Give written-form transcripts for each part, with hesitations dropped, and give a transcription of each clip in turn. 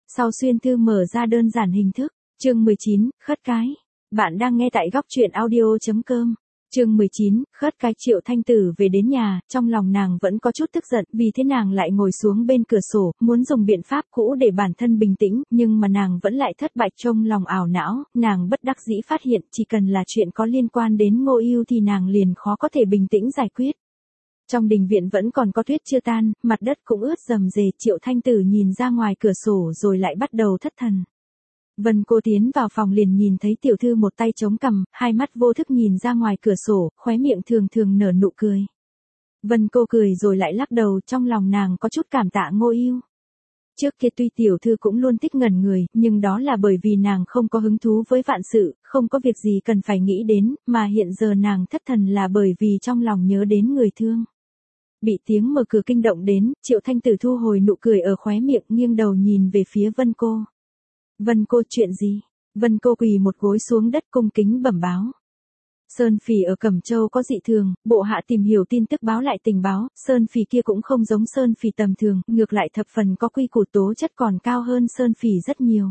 Sau xuyên thư mở ra đơn giản hình thức. Chương 19, khất cái. Bạn đang nghe tại góc truyện audio.com. Chương 19, khất cái. Triệu Thanh Tử về đến nhà, trong lòng nàng vẫn có chút tức giận, vì thế nàng lại ngồi xuống bên cửa sổ, muốn dùng biện pháp cũ để bản thân bình tĩnh, nhưng mà nàng vẫn lại thất bại, trong lòng ảo não, nàng bất đắc dĩ phát hiện, chỉ cần là chuyện có liên quan đến Ngô Ưu thì nàng liền khó có thể bình tĩnh giải quyết. Trong đình viện vẫn còn có tuyết chưa tan, mặt đất cũng ướt rầm rề, Triệu Thanh Tử nhìn ra ngoài cửa sổ rồi lại bắt đầu thất thần. Vân Cô tiến vào phòng liền nhìn thấy tiểu thư một tay chống cằm, hai mắt vô thức nhìn ra ngoài cửa sổ, khóe miệng thường thường nở nụ cười. Vân Cô cười rồi lại lắc đầu, trong lòng nàng có chút cảm tạ Ngô Ưu. Trước kia tuy tiểu thư cũng luôn thích ngẩn người, nhưng đó là bởi vì nàng không có hứng thú với vạn sự, không có việc gì cần phải nghĩ đến, mà hiện giờ nàng thất thần là bởi vì trong lòng nhớ đến người thương. Bị tiếng mở cửa kinh động đến, Triệu Thanh Tử thu hồi nụ cười ở khóe miệng, nghiêng đầu nhìn về phía Vân Cô. Vân Cô, chuyện gì? Vân Cô quỳ một gối xuống đất cung kính bẩm báo. Sơn Phỉ ở Cẩm Châu có dị thường, bộ hạ tìm hiểu tin tức báo lại tình báo, Sơn Phỉ kia cũng không giống Sơn Phỉ tầm thường, ngược lại thập phần có quy củ, tố chất còn cao hơn Sơn Phỉ rất nhiều.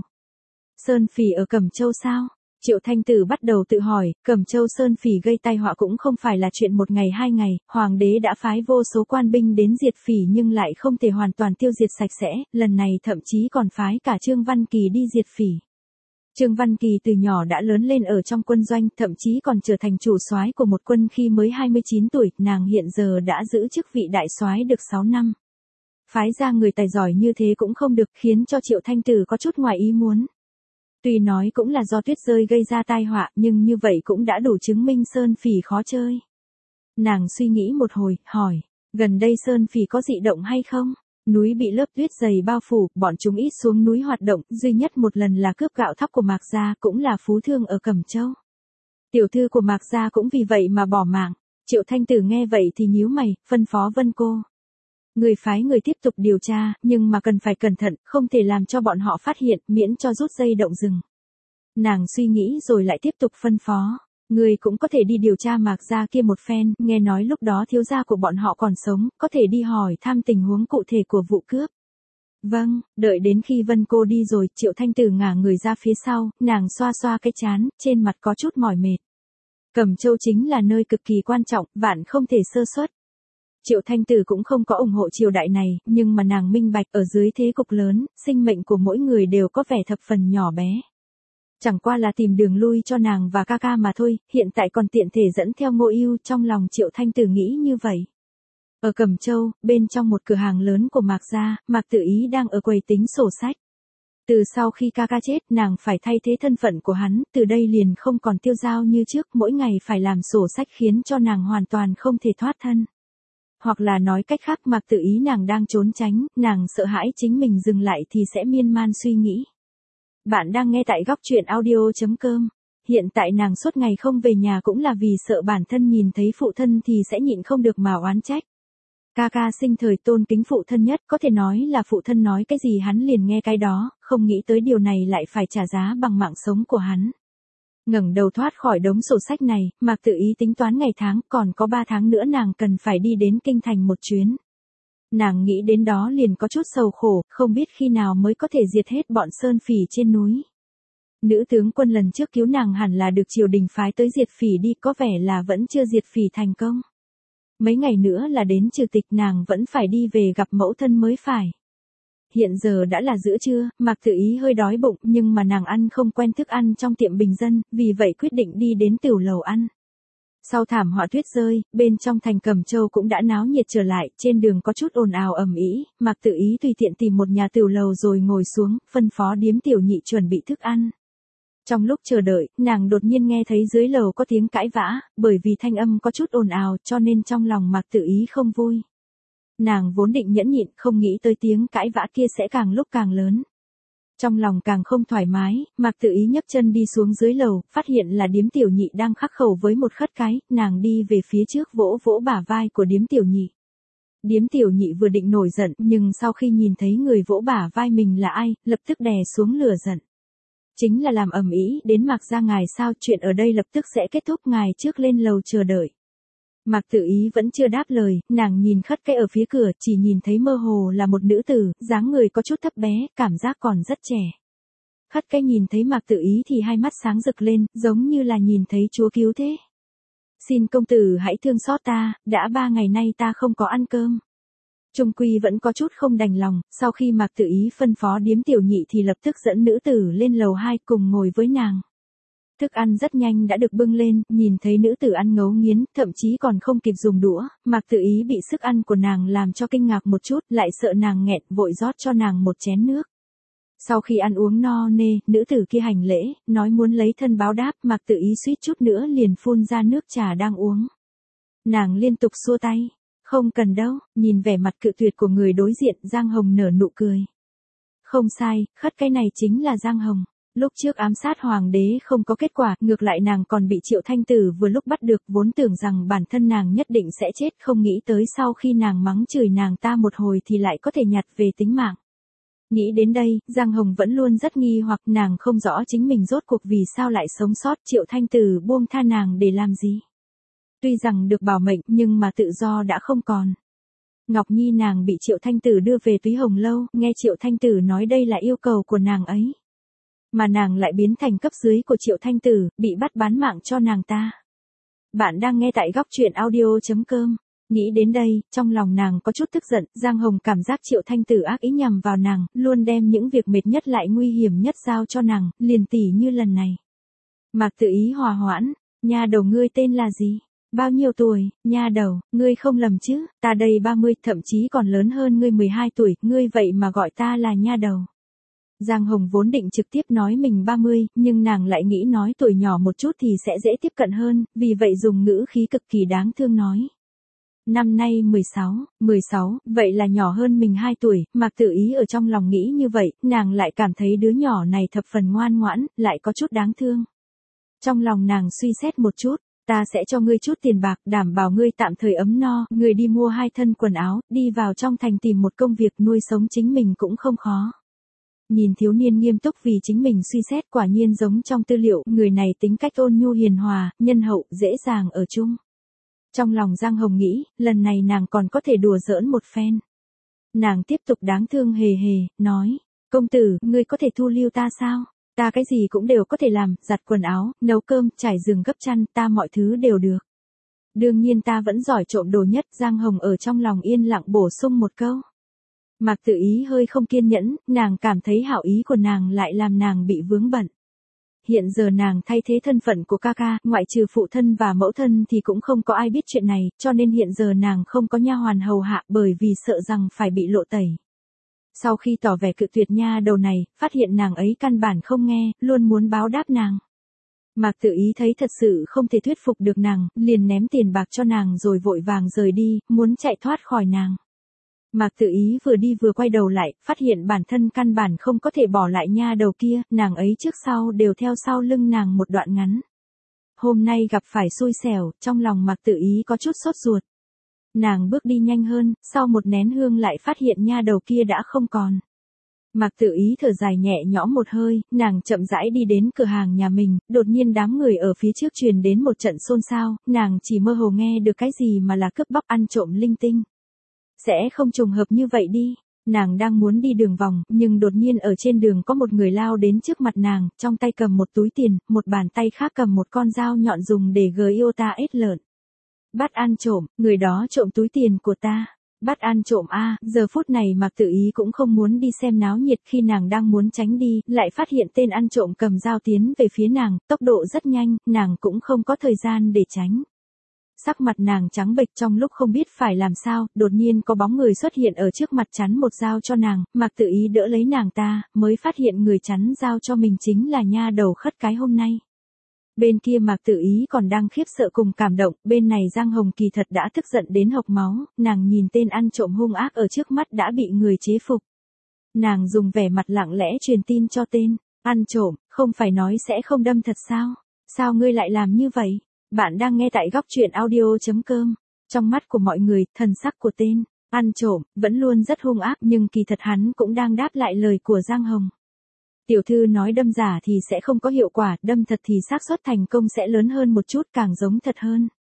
Sơn Phỉ ở Cẩm Châu sao? Triệu Thanh Tử bắt đầu tự hỏi, Cẩm Châu Sơn Phỉ gây tai họa cũng không phải là chuyện một ngày hai ngày, hoàng đế đã phái vô số quan binh đến diệt phỉ nhưng lại không thể hoàn toàn tiêu diệt sạch sẽ, lần này thậm chí còn phái cả Trương Văn Kỳ đi diệt phỉ. Trương Văn Kỳ từ nhỏ đã lớn lên ở trong quân doanh, thậm chí còn trở thành chủ soái của một quân khi mới 29 tuổi, nàng hiện giờ đã giữ chức vị đại soái được 6 năm. Phái ra người tài giỏi như thế cũng không được, khiến cho Triệu Thanh Tử có chút ngoài ý muốn. Tuy nói cũng là do tuyết rơi gây ra tai họa, nhưng như vậy cũng đã đủ chứng minh Sơn Phỉ khó chơi. Nàng suy nghĩ một hồi, hỏi, gần đây Sơn Phỉ có dị động hay không? Núi bị lớp tuyết dày bao phủ, bọn chúng ít xuống núi hoạt động, duy nhất một lần là cướp gạo thóc của Mạc Gia, cũng là phú thương ở Cẩm Châu. Tiểu thư của Mạc Gia cũng vì vậy mà bỏ mạng. Triệu Thanh Tử nghe vậy thì nhíu mày, phân phó Vân Cô. Người phái người tiếp tục điều tra, nhưng mà cần phải cẩn thận, không thể làm cho bọn họ phát hiện, miễn cho rút dây động rừng. Nàng suy nghĩ rồi lại tiếp tục phân phó. Người cũng có thể đi điều tra Mạc Gia kia một phen, nghe nói lúc đó thiếu gia của bọn họ còn sống, có thể đi hỏi thăm tình huống cụ thể của vụ cướp. Vâng, đợi đến khi Vân Cô đi rồi, Triệu Thanh Tử ngả người ra phía sau, nàng xoa xoa cái trán, trên mặt có chút mỏi mệt. Cẩm Châu chính là nơi cực kỳ quan trọng, vạn không thể sơ suất. Triệu Thanh Tử cũng không có ủng hộ triều đại này, nhưng mà nàng minh bạch ở dưới thế cục lớn, sinh mệnh của mỗi người đều có vẻ thập phần nhỏ bé. Chẳng qua là tìm đường lui cho nàng và ca ca mà thôi, hiện tại còn tiện thể dẫn theo Ngô Ưu, trong lòng Triệu Thanh Tử nghĩ như vậy. Ở Cẩm Châu, bên trong một cửa hàng lớn của Mạc Gia, Mạc Tử Ý đang ở quầy tính sổ sách. Từ sau khi ca ca chết, nàng phải thay thế thân phận của hắn, từ đây liền không còn tiêu dao như trước, mỗi ngày phải làm sổ sách khiến cho nàng hoàn toàn không thể thoát thân. Hoặc là nói cách khác, Mạc Tử Ý nàng đang trốn tránh, nàng sợ hãi chính mình dừng lại thì sẽ miên man suy nghĩ. Bạn đang nghe tại góc truyện audio.com. Hiện tại nàng suốt ngày không về nhà cũng là vì sợ bản thân nhìn thấy phụ thân thì sẽ nhịn không được mà oán trách. Ca ca sinh thời tôn kính phụ thân nhất, có thể nói là phụ thân nói cái gì hắn liền nghe cái đó, không nghĩ tới điều này lại phải trả giá bằng mạng sống của hắn. Ngẩng đầu thoát khỏi đống sổ sách này, Mạc Tử Ý tính toán ngày tháng, còn có 3 tháng nữa nàng cần phải đi đến kinh thành một chuyến. Nàng nghĩ đến đó liền có chút sầu khổ, không biết khi nào mới có thể diệt hết bọn Sơn Phỉ trên núi. Nữ tướng quân lần trước cứu nàng hẳn là được triều đình phái tới diệt phỉ đi, có vẻ là vẫn chưa diệt phỉ thành công. Mấy ngày nữa là đến trừ tịch, nàng vẫn phải đi về gặp mẫu thân mới phải. Hiện giờ đã là giữa trưa, Mạc Tử Ý hơi đói bụng nhưng mà nàng ăn không quen thức ăn trong tiệm bình dân, vì vậy quyết định đi đến tửu lầu ăn. Sau thảm họa tuyết rơi, bên trong thành Cẩm Châu cũng đã náo nhiệt trở lại, trên đường có chút ồn ào ầm ĩ, Mạc Tử Ý tùy tiện tìm một nhà tửu lầu rồi ngồi xuống, phân phó điếm tiểu nhị chuẩn bị thức ăn. Trong lúc chờ đợi, nàng đột nhiên nghe thấy dưới lầu có tiếng cãi vã, bởi vì thanh âm có chút ồn ào cho nên trong lòng Mạc Tử Ý không vui. Nàng vốn định nhẫn nhịn, không nghĩ tới tiếng cãi vã kia sẽ càng lúc càng lớn. Trong lòng càng không thoải mái, Mạc Tử Ý nhấc chân đi xuống dưới lầu, phát hiện là điếm tiểu nhị đang khắc khẩu với một khất cái, nàng đi về phía trước vỗ vỗ bả vai của điếm tiểu nhị. Điếm tiểu nhị vừa định nổi giận, nhưng sau khi nhìn thấy người vỗ bả vai mình là ai, lập tức đè xuống lửa giận. Chính là làm ầm ĩ đến Mạc Gia ngài sao, chuyện ở đây lập tức sẽ kết thúc, ngài trước lên lầu chờ đợi. Mạc Tử Ý vẫn chưa đáp lời, nàng nhìn khất cái ở phía cửa, chỉ nhìn thấy mơ hồ là một nữ tử, dáng người có chút thấp bé, cảm giác còn rất trẻ. Khất cái nhìn thấy Mạc Tử Ý thì hai mắt sáng rực lên, giống như là nhìn thấy Chúa cứu thế. Xin công tử hãy thương xót ta, đã 3 ngày nay ta không có ăn cơm. Trung Quy vẫn có chút không đành lòng, sau khi Mạc Tử Ý phân phó điếm tiểu nhị thì lập tức dẫn nữ tử lên lầu 2 cùng ngồi với nàng. Thức ăn rất nhanh đã được bưng lên, nhìn thấy nữ tử ăn ngấu nghiến, thậm chí còn không kịp dùng đũa, Mạc Tử Ý bị sức ăn của nàng làm cho kinh ngạc một chút, lại sợ nàng nghẹn, vội rót cho nàng một chén nước. Sau khi ăn uống no nê, nữ tử kia hành lễ, nói muốn lấy thân báo đáp, Mạc Tử Ý suýt chút nữa liền phun ra nước trà đang uống. Nàng liên tục xua tay, không cần đâu, nhìn vẻ mặt cự tuyệt của người đối diện, Giang Hồng nở nụ cười. Không sai, khất cái này chính là Giang Hồng. Lúc trước ám sát hoàng đế không có kết quả, ngược lại nàng còn bị Triệu Thanh Tử vừa lúc bắt được, vốn tưởng rằng bản thân nàng nhất định sẽ chết, không nghĩ tới sau khi nàng mắng chửi nàng ta một hồi thì lại có thể nhặt về tính mạng. Nghĩ đến đây, Giang Hồng vẫn luôn rất nghi hoặc, nàng không rõ chính mình rốt cuộc vì sao lại sống sót, Triệu Thanh Tử buông tha nàng để làm gì. Tuy rằng được bảo mệnh nhưng mà tự do đã không còn. Ngọc Nhi nàng bị Triệu Thanh Tử đưa về Túy Hồng Lâu, nghe Triệu Thanh Tử nói đây là yêu cầu của nàng ấy. Mà nàng lại biến thành cấp dưới của Triệu Thanh Tử, bị bắt bán mạng cho nàng ta. Bạn đang nghe tại góc truyện audio.com. Nghĩ đến đây, trong lòng nàng có chút tức giận, Giang Hồng cảm giác Triệu Thanh Tử ác ý nhằm vào nàng, luôn đem những việc mệt nhất lại nguy hiểm nhất giao cho nàng, liền tỉ như lần này. Mạc Tử Ý hòa hoãn, nha đầu ngươi tên là gì? Bao nhiêu tuổi, nha đầu, ngươi không lầm chứ, ta đây 30, thậm chí còn lớn hơn ngươi 12 tuổi, ngươi vậy mà gọi ta là nha đầu. Giang Hồng vốn định trực tiếp nói mình 30, nhưng nàng lại nghĩ nói tuổi nhỏ một chút thì sẽ dễ tiếp cận hơn, vì vậy dùng ngữ khí cực kỳ đáng thương nói. Năm nay 16, vậy là nhỏ hơn mình 2 tuổi, Mạc Tử Ý ở trong lòng nghĩ như vậy, nàng lại cảm thấy đứa nhỏ này thập phần ngoan ngoãn, lại có chút đáng thương. Trong lòng nàng suy xét một chút, ta sẽ cho ngươi chút tiền bạc, đảm bảo ngươi tạm thời ấm no, ngươi đi mua 2 thân quần áo, đi vào trong thành tìm một công việc nuôi sống chính mình cũng không khó. Nhìn thiếu niên nghiêm túc vì chính mình suy xét, quả nhiên giống trong tư liệu, người này tính cách ôn nhu hiền hòa, nhân hậu, dễ dàng ở chung. Trong lòng Giang Hồng nghĩ, lần này nàng còn có thể đùa giỡn một phen. Nàng tiếp tục đáng thương hề hề, nói, công tử, ngươi có thể thu lưu ta sao? Ta cái gì cũng đều có thể làm, giặt quần áo, nấu cơm, trải giường gấp chăn, ta mọi thứ đều được. Đương nhiên ta vẫn giỏi trộm đồ nhất, Giang Hồng ở trong lòng yên lặng bổ sung một câu. Mạc Tử Ý hơi không kiên nhẫn, nàng cảm thấy hảo ý của nàng lại làm nàng bị vướng bận. Hiện giờ nàng thay thế thân phận của ca ca, ngoại trừ phụ thân và mẫu thân thì cũng không có ai biết chuyện này, cho nên hiện giờ nàng không có nha hoàn hầu hạ bởi vì sợ rằng phải bị lộ tẩy. Sau khi tỏ vẻ cự tuyệt nha đầu này, phát hiện nàng ấy căn bản không nghe, luôn muốn báo đáp nàng. Mạc Tử Ý thấy thật sự không thể thuyết phục được nàng, liền ném tiền bạc cho nàng rồi vội vàng rời đi, muốn chạy thoát khỏi nàng. Mạc Tử Ý vừa đi vừa quay đầu lại, phát hiện bản thân căn bản không có thể bỏ lại nha đầu kia, nàng ấy trước sau đều theo sau lưng nàng một đoạn ngắn. Hôm nay gặp phải xui xẻo, trong lòng Mạc Tử Ý có chút sốt ruột. Nàng bước đi nhanh hơn, sau một nén hương lại phát hiện nha đầu kia đã không còn. Mạc Tử Ý thở dài nhẹ nhõm một hơi, nàng chậm rãi đi đến cửa hàng nhà mình, đột nhiên đám người ở phía trước truyền đến một trận xôn xao, nàng chỉ mơ hồ nghe được cái gì mà là cướp bóc ăn trộm linh tinh. Sẽ không trùng hợp như vậy đi. Nàng đang muốn đi đường vòng, nhưng đột nhiên ở trên đường có một người lao đến trước mặt nàng, trong tay cầm một túi tiền, một bàn tay khác cầm một con dao nhọn dùng để giota ếch lợn. Bắt ăn trộm, người đó trộm túi tiền của ta. Bắt ăn trộm a, giờ phút này Mạc Tử Ý cũng không muốn đi xem náo nhiệt, khi nàng đang muốn tránh đi, lại phát hiện tên ăn trộm cầm dao tiến về phía nàng, tốc độ rất nhanh, nàng cũng không có thời gian để tránh. Sắc mặt nàng trắng bệch, trong lúc không biết phải làm sao, đột nhiên có bóng người xuất hiện ở trước mặt chắn một dao cho nàng, Mạc Tử Ý đỡ lấy nàng ta, mới phát hiện người chắn dao cho mình chính là nha đầu khất cái hôm nay. Bên kia Mạc Tử Ý còn đang khiếp sợ cùng cảm động, bên này Giang Hồng kỳ thật đã tức giận đến hộc máu, nàng nhìn tên ăn trộm hung ác ở trước mắt đã bị người chế phục. Nàng dùng vẻ mặt lặng lẽ truyền tin cho tên ăn trộm, không phải nói sẽ không đâm thật sao? Sao ngươi lại làm như vậy? Bạn đang nghe tại góc truyện audio.com. Trong mắt của mọi người, thần sắc của tên ăn trộm vẫn luôn rất hung ác, nhưng kỳ thật hắn cũng đang đáp lại lời của Giang Hồng. Tiểu thư nói đâm giả thì sẽ không có hiệu quả, đâm thật thì xác suất thành công sẽ lớn hơn một chút, càng giống thật hơn.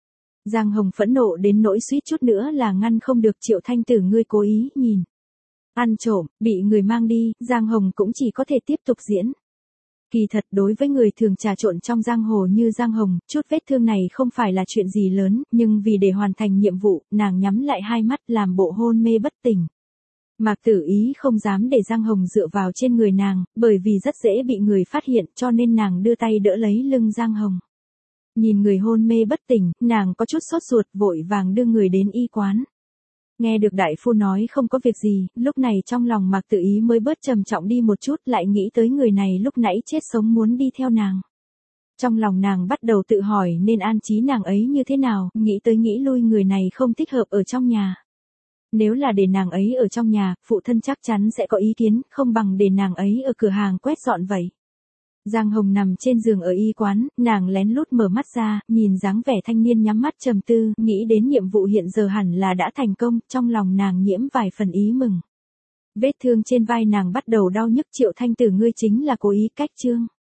Giang Hồng phẫn nộ đến nỗi suýt chút nữa là ngăn không được Triệu Thanh Tử ngươi cố ý nhìn. Ăn trộm, bị người mang đi, Giang Hồng cũng chỉ có thể tiếp tục diễn. Kỳ thật đối với người thường trà trộn trong giang hồ như Giang Hồng, chút vết thương này không phải là chuyện gì lớn, nhưng vì để hoàn thành nhiệm vụ, nàng nhắm lại hai mắt làm bộ hôn mê bất tỉnh. Mạc Tử Ý không dám để Giang Hồng dựa vào trên người nàng, bởi vì rất dễ bị người phát hiện cho nên nàng đưa tay đỡ lấy lưng Giang Hồng. Nhìn người hôn mê bất tỉnh, nàng có chút sốt ruột vội vàng đưa người đến y quán. Nghe được đại phu nói không có việc gì, lúc này trong lòng Mạc Tử Ý mới bớt trầm trọng đi một chút, lại nghĩ tới người này lúc nãy chết sống muốn đi theo nàng. Trong lòng nàng bắt đầu tự hỏi nên an trí nàng ấy như thế nào, nghĩ tới nghĩ lui người này không thích hợp ở trong nhà. Nếu là để nàng ấy ở trong nhà, phụ thân chắc chắn sẽ có ý kiến, không bằng để nàng ấy ở cửa hàng quét dọn vậy. Giang Hồng nằm trên giường ở y quán, nàng lén lút mở mắt ra, nhìn dáng vẻ thanh niên nhắm mắt trầm tư, nghĩ đến nhiệm vụ hiện giờ hẳn là đã thành công, trong lòng nàng nhiễm vài phần ý mừng. Vết thương trên vai nàng bắt đầu đau nhức. Triệu Thanh Tử ngươi chính là cố ý cách chương.